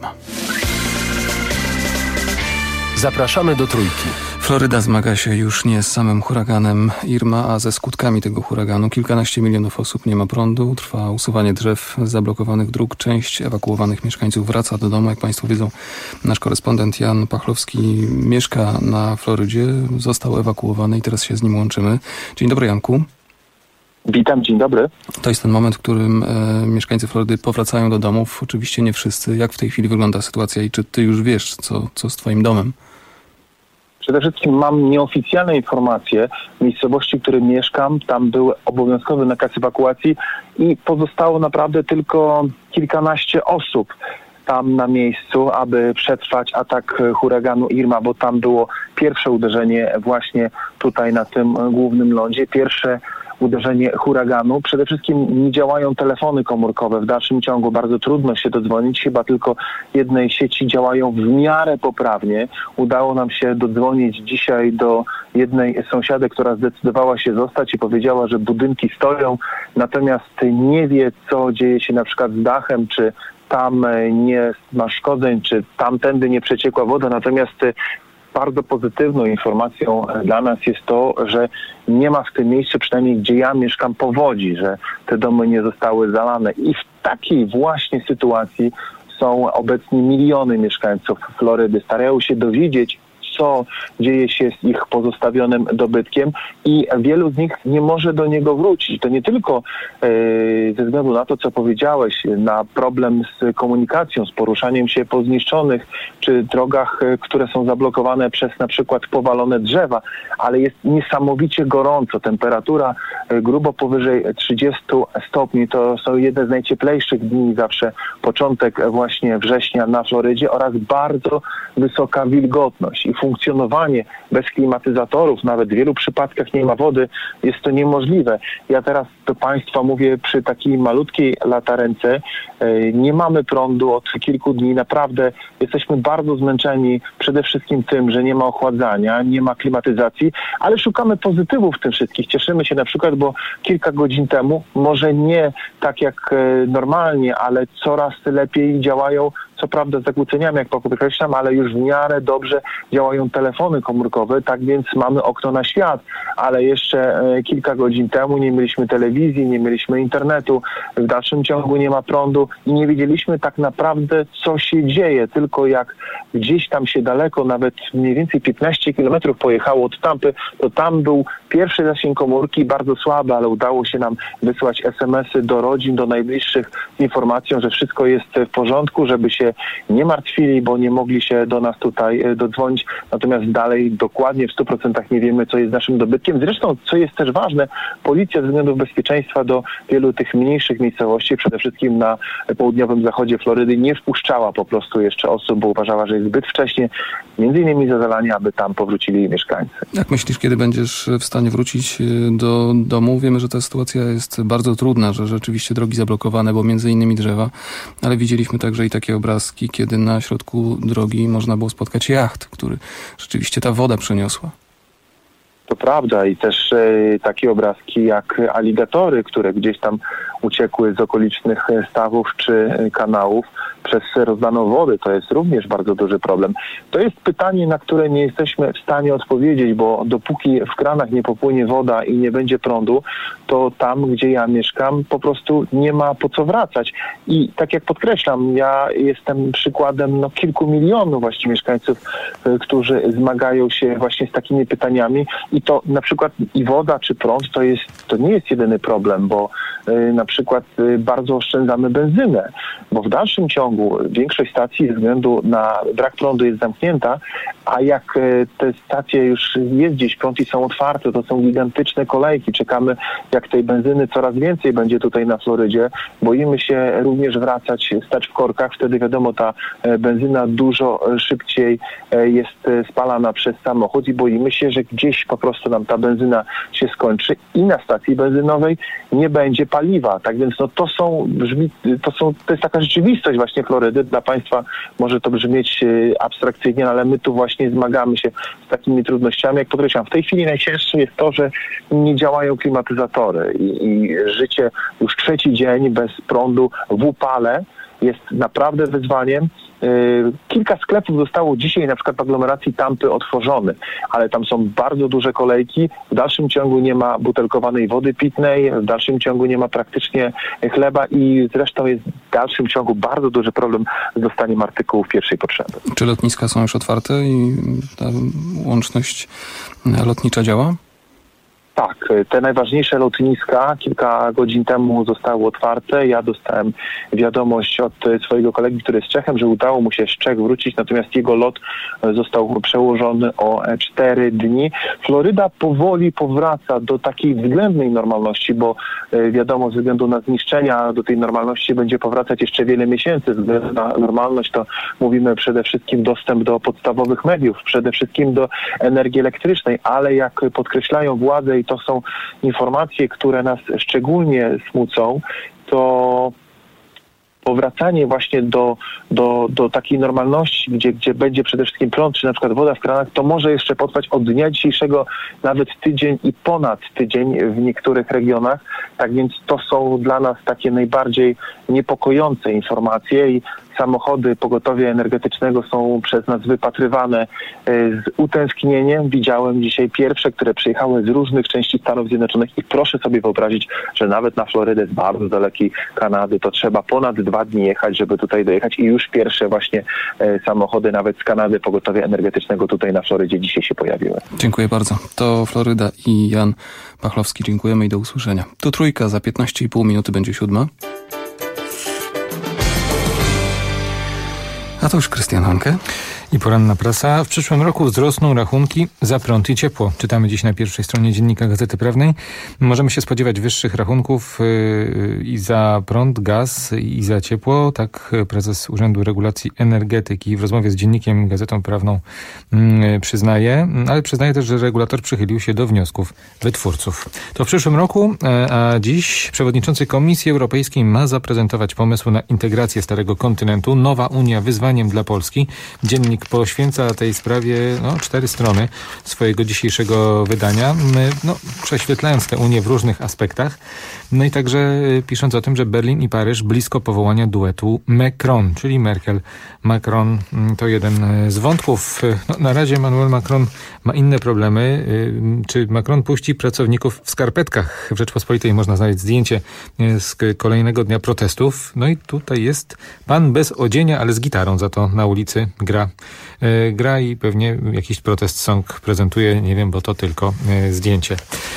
Zapraszamy do Trójki. Floryda zmaga się już nie z samym huraganem Irma, a ze skutkami tego huraganu. Kilkanaście milionów osób nie ma prądu, trwa usuwanie drzew z zablokowanych dróg. Część ewakuowanych mieszkańców wraca do domu. Jak Państwo wiedzą, nasz korespondent Jan Pachlowski mieszka na Florydzie, został ewakuowany i teraz się z nim łączymy. Dzień dobry, Janku. Witam, dzień dobry. To jest ten moment, w którym mieszkańcy Florydy powracają do domów. Oczywiście nie wszyscy. Jak w tej chwili wygląda sytuacja i czy ty już wiesz, co z twoim domem? Przede wszystkim mam nieoficjalne informacje. W miejscowości, w której mieszkam, tam był obowiązkowy nakaz ewakuacji i pozostało naprawdę tylko kilkanaście osób tam na miejscu, aby przetrwać atak huraganu Irma, bo tam było pierwsze uderzenie właśnie tutaj na tym głównym lądzie. Pierwsze uderzenie huraganu. Przede wszystkim nie działają telefony komórkowe. W dalszym ciągu bardzo trudno się dodzwonić. Chyba tylko jednej sieci działają w miarę poprawnie. Udało nam się dodzwonić dzisiaj do jednej sąsiadek, która zdecydowała się zostać i powiedziała, że budynki stoją, natomiast nie wie, co dzieje się na przykład z dachem, czy tam nie ma szkodzeń, czy tamtędy nie przeciekła woda. Natomiast bardzo pozytywną informacją dla nas jest to, że nie ma w tym miejscu, przynajmniej gdzie ja mieszkam, powodzi, że te domy nie zostały zalane. I w takiej właśnie sytuacji są obecnie miliony mieszkańców Florydy. Starają się dowiedzieć, co dzieje się z ich pozostawionym dobytkiem i wielu z nich nie może do niego wrócić. To nie tylko ze względu na to, co powiedziałeś, na problem z komunikacją, z poruszaniem się po zniszczonych czy drogach, które są zablokowane przez na przykład powalone drzewa, ale jest niesamowicie gorąco. Temperatura grubo powyżej 30 stopni. To są jedne z najcieplejszych dni zawsze, początek właśnie września na Florydzie oraz bardzo wysoka wilgotność i funkcjonowanie bez klimatyzatorów, nawet w wielu przypadkach nie ma wody, jest to niemożliwe. Ja teraz do Państwa mówię przy takiej malutkiej latarence. Nie mamy prądu od kilku dni. Naprawdę jesteśmy bardzo zmęczeni przede wszystkim tym, że nie ma ochładzania, nie ma klimatyzacji, ale szukamy pozytywów w tym wszystkim. Cieszymy się na przykład, bo kilka godzin temu, może nie tak jak normalnie, ale coraz lepiej działają, co prawda z zakłóceniami, jak podkreślam, ale już w miarę dobrze działają telefony komórkowe, tak więc mamy okno na świat, ale jeszcze kilka godzin temu nie mieliśmy telewizji, nie mieliśmy internetu, w dalszym ciągu nie ma prądu i nie wiedzieliśmy tak naprawdę, co się dzieje, tylko jak gdzieś tam się daleko, nawet mniej więcej 15 kilometrów pojechało od Tampy, to tam był pierwszy zasięg komórki, bardzo słaby, ale udało się nam wysłać SMS-y do rodzin, do najbliższych z informacją, że wszystko jest w porządku, żeby się nie martwili, bo nie mogli się do nas tutaj dodzwonić. Natomiast dalej dokładnie w 100% nie wiemy, co jest naszym dobytkiem. Zresztą, co jest też ważne, policja ze względów bezpieczeństwa do wielu tych mniejszych miejscowości, przede wszystkim na południowym zachodzie Florydy, nie wpuszczała po prostu jeszcze osób, bo uważała, że jest zbyt wcześnie, między innymi za zalanie, aby tam powrócili mieszkańcy. Jak myślisz, kiedy będziesz w stanie wrócić do domu? Wiemy, że ta sytuacja jest bardzo trudna, że rzeczywiście drogi zablokowane, bo między innymi drzewa, ale widzieliśmy także i takie obrazki, kiedy na środku drogi można było spotkać jacht, który rzeczywiście ta woda przeniosła. To prawda i też takie obrazki jak aligatory, które gdzieś tam uciekły z okolicznych stawów czy kanałów przez rozdaną wodę. To jest również bardzo duży problem. To jest pytanie, na które nie jesteśmy w stanie odpowiedzieć, bo dopóki w kranach nie popłynie woda i nie będzie prądu, to tam, gdzie ja mieszkam, po nie ma po co wracać. I tak jak podkreślam, ja jestem przykładem kilku milionów właśnie mieszkańców, którzy zmagają się właśnie z takimi pytaniami i to na przykład i woda czy prąd to nie jest jedyny problem, bo na przykład bardzo oszczędzamy benzynę, bo w dalszym ciągu większość stacji ze względu na brak prądu jest zamknięta, a jak te stacje już jest gdzieś prąd i są otwarte, to są gigantyczne kolejki. Czekamy, jak tej benzyny coraz więcej będzie tutaj na Florydzie. Boimy się również wracać, stać w korkach. Wtedy wiadomo, ta benzyna dużo szybciej jest spalana przez samochód i boimy się, że gdzieś po prostu nam ta benzyna się skończy i na stacji benzynowej nie będzie paliwa. Tak więc to jest taka rzeczywistość właśnie Florydy. Dla Państwa może to brzmieć abstrakcyjnie, ale my tu właśnie zmagamy się z takimi trudnościami. Jak podkreślam, w tej chwili najcięższe jest to, że nie działają klimatyzatory i życie już trzeci dzień bez prądu w upale jest naprawdę wyzwaniem. Kilka sklepów zostało dzisiaj na przykład w aglomeracji Tampy otworzonych, ale tam są bardzo duże kolejki, w dalszym ciągu nie ma butelkowanej wody pitnej, w dalszym ciągu nie ma praktycznie chleba i zresztą jest w dalszym ciągu bardzo duży problem z dostaniem artykułów pierwszej potrzeby. Czy lotniska są już otwarte i ta łączność lotnicza działa? Tak, te najważniejsze lotniska kilka godzin temu zostały otwarte. Ja dostałem wiadomość od swojego kolegi, który jest Czechem, że udało mu się z Czech wrócić, natomiast jego lot został przełożony o 4 dni. Floryda powoli powraca do takiej względnej normalności, bo wiadomo, ze względu na zniszczenia do tej normalności będzie powracać jeszcze wiele miesięcy. Ze względu na normalność to mówimy przede wszystkim dostęp do podstawowych mediów, przede wszystkim do energii elektrycznej, ale jak podkreślają władze i to są informacje, które nas szczególnie smucą, to powracanie właśnie do takiej normalności, gdzie będzie przede wszystkim prąd, czy na przykład woda w kranach, to może jeszcze potrwać od dnia dzisiejszego nawet tydzień i ponad tydzień w niektórych regionach. Tak więc to są dla nas takie najbardziej niepokojące informacje i samochody pogotowia energetycznego są przez nas wypatrywane z utęsknieniem. Widziałem dzisiaj pierwsze, które przyjechały z różnych części Stanów Zjednoczonych i proszę sobie wyobrazić, że nawet na Florydę z bardzo dalekiej Kanady to trzeba ponad 2 dni jechać, żeby tutaj dojechać i już pierwsze właśnie samochody nawet z Kanady pogotowia energetycznego tutaj na Florydzie dzisiaj się pojawiły. Dziękuję bardzo. To Floryda i Jan Pachlowski. Dziękujemy i do usłyszenia. Tu Trójka, za 15,5 minuty będzie 7. A to już Krystian Hanke. I poranna prasa. W przyszłym roku wzrosną rachunki za prąd i ciepło. Czytamy dziś na pierwszej stronie Dziennika Gazety Prawnej. Możemy się spodziewać wyższych rachunków i za prąd, gaz, i za ciepło. Tak prezes Urzędu Regulacji Energetyki w rozmowie z Dziennikiem Gazetą Prawną przyznaje. Ale przyznaje też, że regulator przychylił się do wniosków wytwórców. To w przyszłym roku, a dziś przewodniczący Komisji Europejskiej ma zaprezentować pomysł na integrację Starego Kontynentu. Nowa Unia wyzwaniem dla Polski. Dziennik poświęca tej sprawie 4 strony swojego dzisiejszego wydania, prześwietlając tę Unię w różnych aspektach. No i także pisząc o tym, że Berlin i Paryż blisko powołania duetu Macron, czyli Merkel-Macron. To jeden z wątków. Na razie Emmanuel Macron ma inne problemy. Czy Macron puści pracowników w skarpetkach? W Rzeczpospolitej można znaleźć zdjęcie z kolejnego dnia protestów. No i tutaj jest pan bez odzienia, ale z gitarą za to na ulicy gra i pewnie jakiś protest song prezentuje, nie wiem, bo to tylko zdjęcie.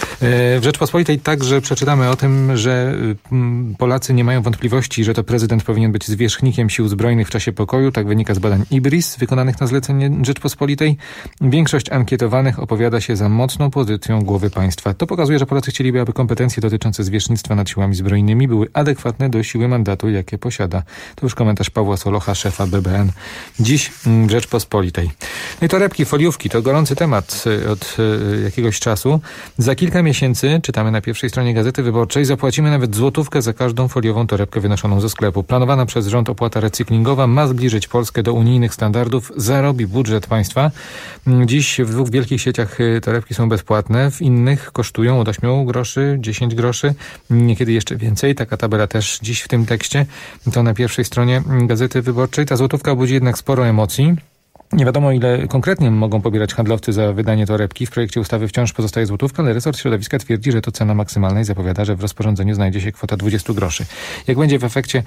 W Rzeczpospolitej także przeczytamy o tym, że Polacy nie mają wątpliwości, że to prezydent powinien być zwierzchnikiem sił zbrojnych w czasie pokoju. Tak wynika z badań IBRIS wykonanych na zlecenie Rzeczpospolitej. Większość ankietowanych opowiada się za mocną pozycją głowy państwa. To pokazuje, że Polacy chcieliby, aby kompetencje dotyczące zwierzchnictwa nad siłami zbrojnymi były adekwatne do siły mandatu, jakie posiada. To już komentarz Pawła Solocha, szefa BBN. Dziś w Rzeczpospolitej. No i torebki, foliówki, to gorący temat od jakiegoś czasu. Za kilka miesięcy, czytamy na pierwszej stronie Gazety Wyborczej, zapłacimy nawet złotówkę za każdą foliową torebkę wynoszoną ze sklepu. Planowana przez rząd opłata recyklingowa ma zbliżyć Polskę do unijnych standardów, zarobi budżet państwa. Dziś w 2 wielkich sieciach torebki są bezpłatne, w innych kosztują od 8 groszy, 10 groszy, niekiedy jeszcze więcej. Taka tabela też dziś w tym tekście. To na pierwszej stronie Gazety Wyborczej. Ta złotówka budzi jednak sporo emocji. Nie wiadomo, ile konkretnie mogą pobierać handlowcy za wydanie torebki. W projekcie ustawy wciąż pozostaje złotówka, ale resort środowiska twierdzi, że to cena maksymalna i zapowiada, że w rozporządzeniu znajdzie się kwota 20 groszy. Jak będzie w efekcie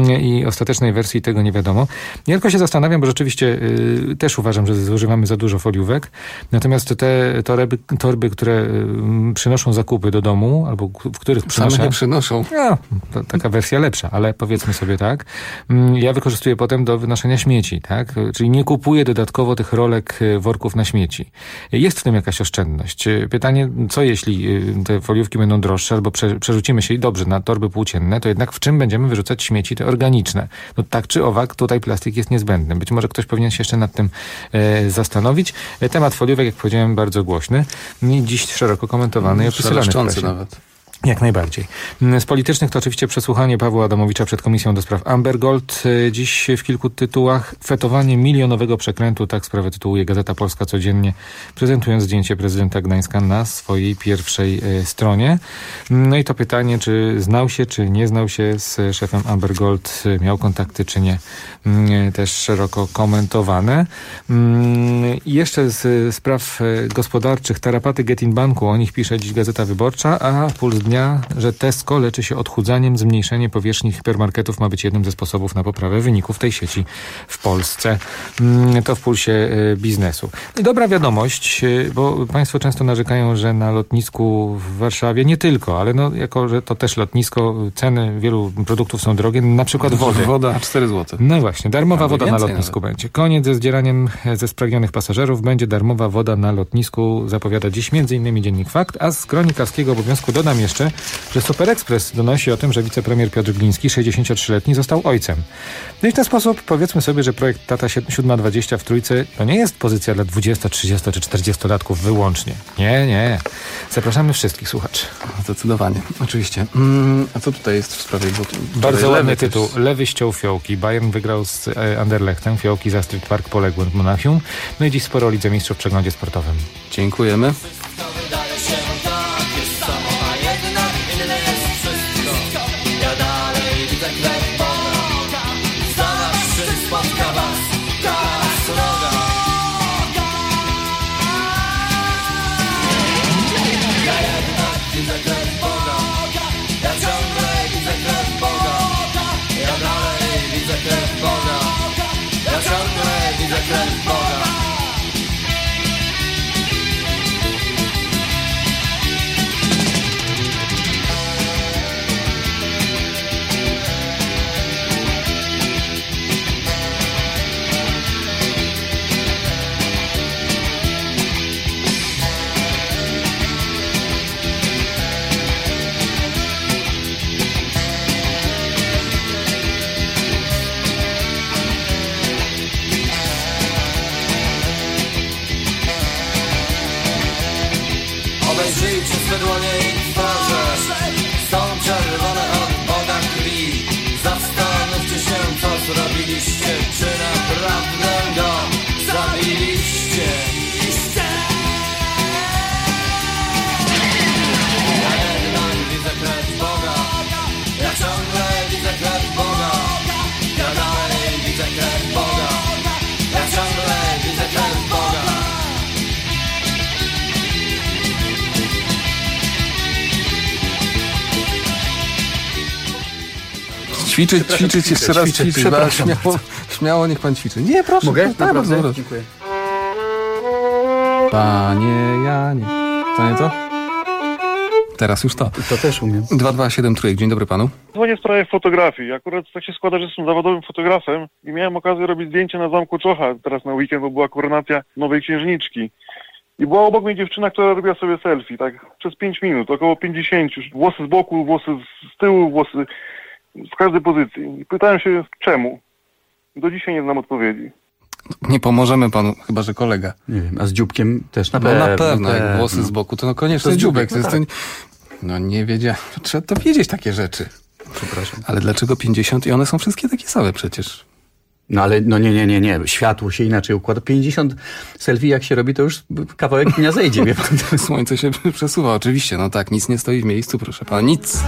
i ostatecznej wersji, tego nie wiadomo. Ja tylko się zastanawiam, bo rzeczywiście też uważam, że zużywamy za dużo foliówek. Natomiast te torby, które przynoszą zakupy do domu, albo w których same nie przynoszą. No, to taka wersja lepsza, ale powiedzmy sobie tak. Ja wykorzystuję potem do wynoszenia śmieci, tak? Czyli nie kupuję dodatkowo tych rolek, worków na śmieci. Jest w tym jakaś oszczędność. Pytanie, co jeśli te foliówki będą droższe, albo przerzucimy się i dobrze na torby płócienne, to jednak w czym będziemy wyrzucać śmieci te organiczne? No tak czy owak, tutaj plastik jest niezbędny. Być może ktoś powinien się jeszcze nad tym zastanowić. Temat foliówek, jak powiedziałem, bardzo głośny. I dziś szeroko komentowany i opisywany w presie. Nawet. Jak najbardziej. Z politycznych to oczywiście przesłuchanie Pawła Adamowicza przed Komisją do spraw Amber Gold. Dziś w kilku tytułach fetowanie milionowego przekrętu, tak sprawę tytułuje Gazeta Polska codziennie, prezentując zdjęcie prezydenta Gdańska na swojej pierwszej stronie. No i to pytanie, czy znał się, czy nie znał się z szefem Amber Gold, miał kontakty, czy nie, też szeroko komentowane. I jeszcze z spraw gospodarczych, tarapaty Getin Banku, o nich pisze dziś Gazeta Wyborcza, a Puls Dnia, że Tesco leczy się odchudzaniem, zmniejszenie powierzchni hipermarketów ma być jednym ze sposobów na poprawę wyników tej sieci w Polsce. To w Pulsie Biznesu. I dobra wiadomość, bo państwo często narzekają, że na lotnisku w Warszawie, nie tylko, ale jako, że to też lotnisko, ceny wielu produktów są drogie, na przykład wody. Woda 4 zł. No właśnie, darmowa woda na lotnisku będzie. Koniec ze zdzieraniem ze spragnionych pasażerów, będzie darmowa woda na lotnisku, zapowiada dziś m.in. Dziennik Fakt, a z kronikarskiego obowiązku dodam jeszcze, jeszcze, że Super Express donosi o tym, że wicepremier Piotr Gliński, 63-letni, został ojcem. No i w ten sposób powiedzmy sobie, że projekt Tata 720 w Trójce to nie jest pozycja dla 20, 30 czy 40-latków wyłącznie. Nie. Zapraszamy wszystkich słuchaczy. Zdecydowanie, oczywiście. A co tutaj jest w sprawie? Bardzo ładny tytuł. Lewy ściął fiołki. Bayern wygrał z Anderlechtem. Fiołki za Street Park poległy w Monachium. No i dziś sporo o Lidze Mistrzów w przeglądzie sportowym. Dziękujemy. Obejrzyjcie swe dłonie i twarze, są czerwone od Boga krwi. Zastanówcie się, co zrobiliście, czy naprawdę go zabiliście. Ja jednak widzę krew Boga, ja ciągle widzę krew Boga. Ja dalej widzę krew Boga, ja ciągle widzę krew Boga. Ćwiczyć jeszcze raz. Śmiało, niech pan ćwiczy. Nie, proszę. Mogę? Naprawdę? Bardzo. Dziękuję. Panie Janie. To nie to? Teraz już to. To też umiem. 227 Trójek. Dzień dobry panu. Dzwonię w sprawie fotografii. Akurat tak się składa, że jestem zawodowym fotografem i miałem okazję robić zdjęcie na Zamku Czocha teraz na weekend, bo była koronacja nowej księżniczki. I była obok mnie dziewczyna, która robiła sobie selfie, tak przez 5 minut, około 50. Włosy z boku, włosy z tyłu, włosy w każdej pozycji. I pytałem się, czemu. Do dzisiaj nie znam odpowiedzi. Nie pomożemy panu, chyba że kolega. Nie wiem, a z dzióbkiem też na No pewno. na pewno, jak włosy z boku, to koniecznie To dzióbek. no To jest no nie wiedziałem. Trzeba to wiedzieć takie rzeczy. Przepraszam. Ale dlaczego 50? I one są wszystkie takie same przecież. No ale no nie. Światło się inaczej układa. 50 selfie jak się robi, to już kawałek dnia zejdzie, wie pan. Słońce się przesuwa, oczywiście. No tak, nic nie stoi w miejscu, proszę pana. Nic.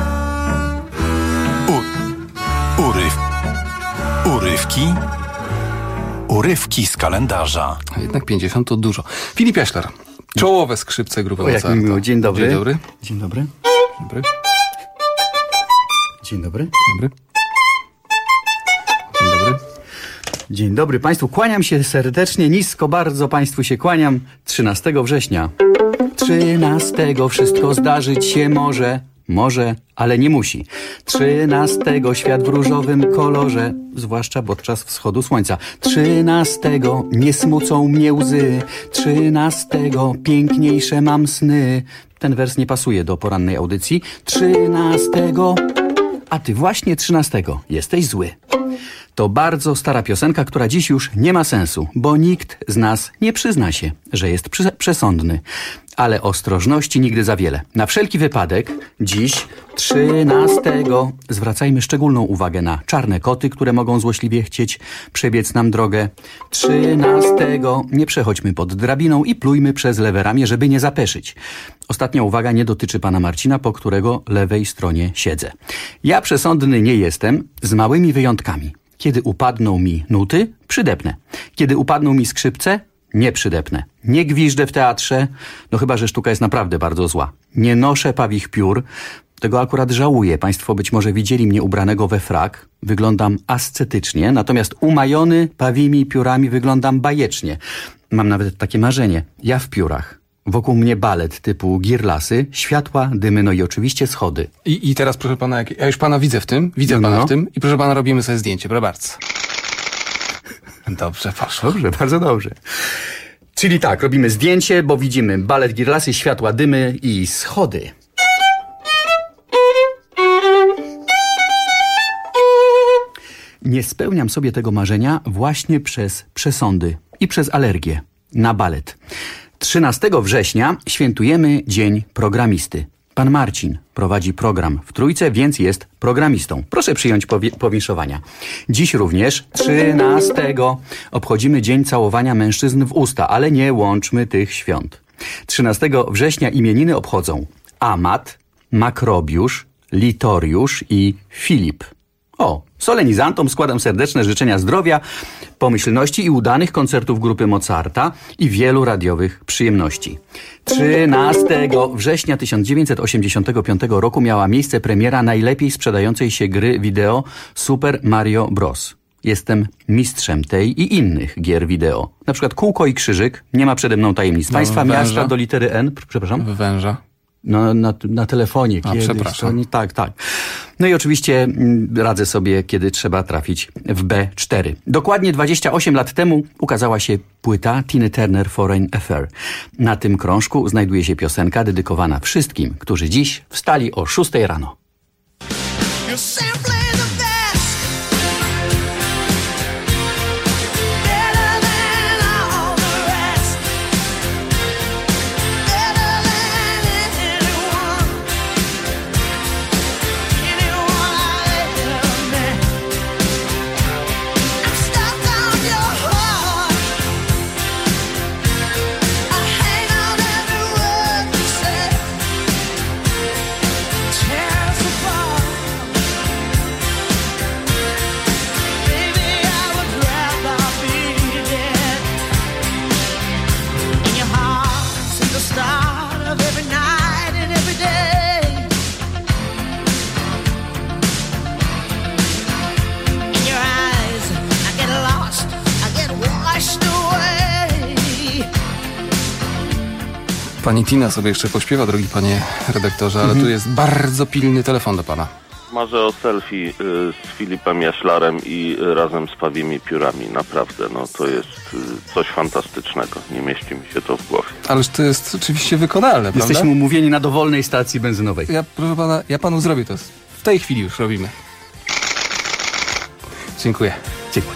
Urywki z kalendarza. A jednak 50 to dużo. Filip Jaślar. Czołowe skrzypce grupy O, jak mi miło. Dzień dobry. Dzień dobry. Dzień dobry. Dobry. Dzień dobry. Dobry. Dzień dobry. Dzień dobry Państwu. Kłaniam się serdecznie, nisko bardzo Państwu się kłaniam. 13 września. 13 wszystko zdarzyć się może. Może, ale nie musi. 13 świat w różowym kolorze, zwłaszcza podczas wschodu słońca. 13 nie smucą mnie łzy. 13 piękniejsze mam sny. Ten wers nie pasuje do porannej audycji. 13, a ty właśnie 13 jesteś zły. To bardzo stara piosenka, która dziś już nie ma sensu, bo nikt z nas nie przyzna się, że jest przesądny. Ale ostrożności nigdy za wiele. Na wszelki wypadek dziś 13 zwracajmy szczególną uwagę na czarne koty, które mogą złośliwie chcieć przebiec nam drogę. 13 nie przechodźmy pod drabiną i plujmy przez lewe ramię, żeby nie zapeszyć. Ostatnia uwaga nie dotyczy pana Marcina, po którego lewej stronie siedzę. Ja przesądny nie jestem, z małymi wyjątkami. Kiedy upadną mi nuty, przydepnę. Kiedy upadną mi skrzypce, nie przydepnę. Nie gwiżdżę w teatrze, no chyba że sztuka jest naprawdę bardzo zła. Nie noszę pawich piór, tego akurat żałuję. Państwo być może widzieli mnie ubranego we frak. Wyglądam ascetycznie, natomiast umajony pawimi piórami wyglądam bajecznie. Mam nawet takie marzenie. Ja w piórach. Wokół mnie balet typu girlasy, światła, dymy, no i oczywiście schody. I teraz proszę pana, ja już pana widzę w tym, w tym i proszę pana robimy sobie zdjęcie, proszę bardzo. Dobrze, poszło. Dobrze, bardzo dobrze. Czyli tak, robimy zdjęcie, bo widzimy balet, girlasy, światła, dymy i schody. Nie spełniam sobie tego marzenia właśnie przez przesądy i przez alergię na balet. 13 września świętujemy Dzień Programisty. Pan Marcin prowadzi program w Trójce, więc jest programistą. Proszę przyjąć powinszowania. Dziś również 13 obchodzimy Dzień Całowania Mężczyzn w usta, ale nie łączmy tych świąt. 13 września imieniny obchodzą Amat, Makrobiusz, Litoriusz i Filip. Solenizantom składam serdeczne życzenia zdrowia, pomyślności i udanych koncertów grupy Mozarta i wielu radiowych przyjemności. 13 września 1985 roku miała miejsce premiera najlepiej sprzedającej się gry wideo Super Mario Bros. Jestem mistrzem tej i innych gier wideo. Na przykład Kółko i Krzyżyk, nie ma przede mną tajemnic. Państwa miasta do litery N, przepraszam? Węża. No, na telefonie kiedyś. Przepraszam. Tak. No i oczywiście radzę sobie, kiedy trzeba trafić w B4. Dokładnie 28 lat temu ukazała się płyta Tina Turner Foreign Affair. Na tym krążku znajduje się piosenka dedykowana wszystkim, którzy dziś wstali o 6 rano. Pani Tina sobie jeszcze pośpiewa, drogi panie redaktorze, ale tu jest bardzo pilny telefon do pana. Marzę o selfie z Filipem Jaślarem i razem z Pawimi Piórami. Naprawdę, to jest coś fantastycznego. Nie mieści mi się to w głowie. Ależ to jest oczywiście wykonalne, prawda? Jesteśmy umówieni na dowolnej stacji benzynowej. Proszę pana, ja panu zrobię to. W tej chwili już robimy. Dziękuję. Dziękuję.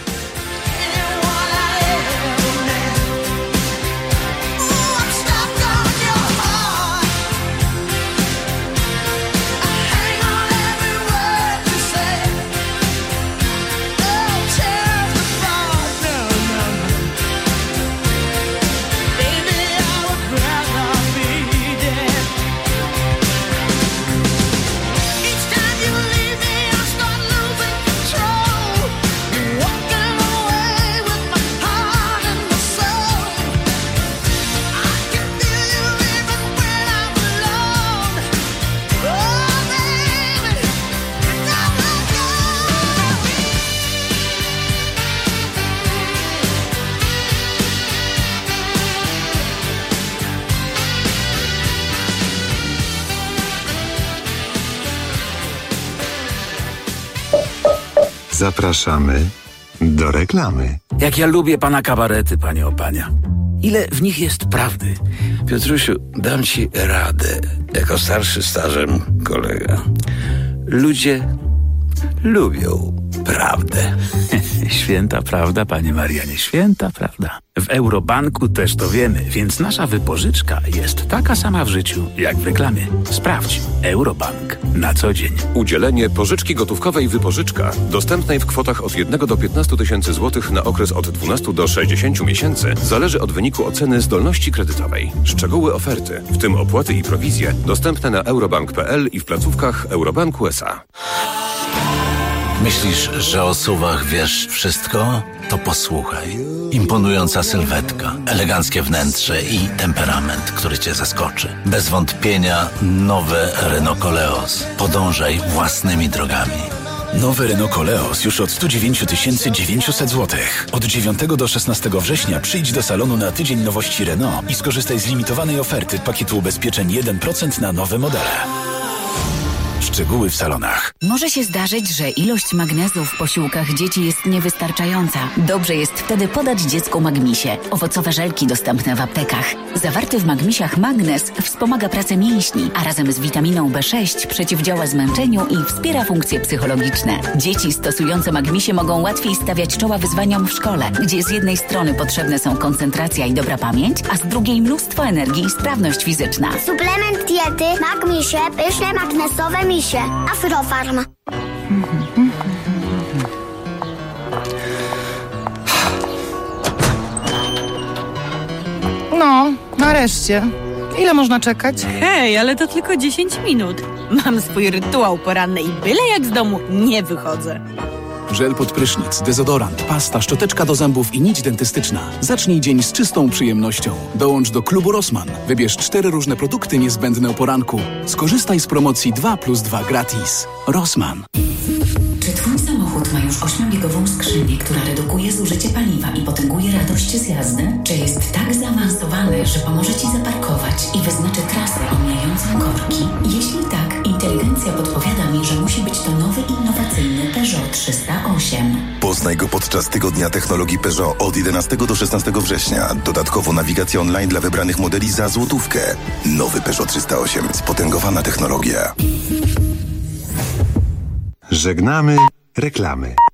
Zapraszamy do reklamy. Jak ja lubię pana kabarety, panie Opania. Ile w nich jest prawdy? Piotrusiu, dam ci radę, jako starszy stażem kolega. Ludzie lubią prawdę. Święta prawda, panie Marianie, święta prawda. W Eurobanku też to wiemy, więc nasza wypożyczka jest taka sama w życiu, jak w reklamie. Sprawdź. Eurobank. Na co dzień. Udzielenie pożyczki gotówkowej wypożyczka, dostępnej w kwotach od 1 do 15 tysięcy złotych na okres od 12 do 60 miesięcy, zależy od wyniku oceny zdolności kredytowej. Szczegóły oferty, w tym opłaty i prowizje, dostępne na eurobank.pl i w placówkach Eurobanku S.A. Myślisz, że o SUV-ach wiesz wszystko? To posłuchaj. Imponująca sylwetka, eleganckie wnętrze i temperament, który cię zaskoczy. Bez wątpienia nowe Renault Koleos. Podążaj własnymi drogami. Nowy Renault Koleos już od 109 900 zł. Od 9 do 16 września przyjdź do salonu na tydzień nowości Renault i skorzystaj z limitowanej oferty pakietu ubezpieczeń 1% na nowe modele. Szczegóły w salonach. Może się zdarzyć, że ilość magnezu w posiłkach dzieci jest niewystarczająca. Dobrze jest wtedy podać dziecku Magmisie. Owocowe żelki dostępne w aptekach. Zawarty w Magmisiach magnez wspomaga pracę mięśni, a razem z witaminą B6 przeciwdziała zmęczeniu i wspiera funkcje psychologiczne. Dzieci stosujące Magmisie mogą łatwiej stawiać czoła wyzwaniom w szkole, gdzie z jednej strony potrzebne są koncentracja i dobra pamięć, a z drugiej mnóstwo energii i sprawność fizyczna. Suplement diety Magmisie, pyszne magnesowe misie. Afrofarm. No, nareszcie. Ile można czekać? Hej, ale to tylko 10 minut. Mam swój rytuał poranny i byle jak z domu nie wychodzę. Żel pod prysznic, dezodorant, pasta, szczoteczka do zębów i nić dentystyczna. Zacznij dzień z czystą przyjemnością. Dołącz do klubu Rossmann. Wybierz 4 różne produkty niezbędne o poranku. Skorzystaj z promocji 2+2 gratis. Rossmann. Czy twój samochód ma już 8-biegową skrzynię, która redukuje zużycie paliwa i potęguje radość z jazdy? Czy jest tak zaawansowany, że pomoże ci zaparkować i wyznaczy trasę omijającą korki? Jeśli tak, inteligencja podpowiada mi, że musi być to nowy, innowacyjny Peugeot 308. Poznaj go podczas Tygodnia Technologii Peugeot od 11 do 16 września. Dodatkowo nawigacja online dla wybranych modeli za złotówkę. Nowy Peugeot 308. Spotęgowana technologia. Żegnamy reklamy.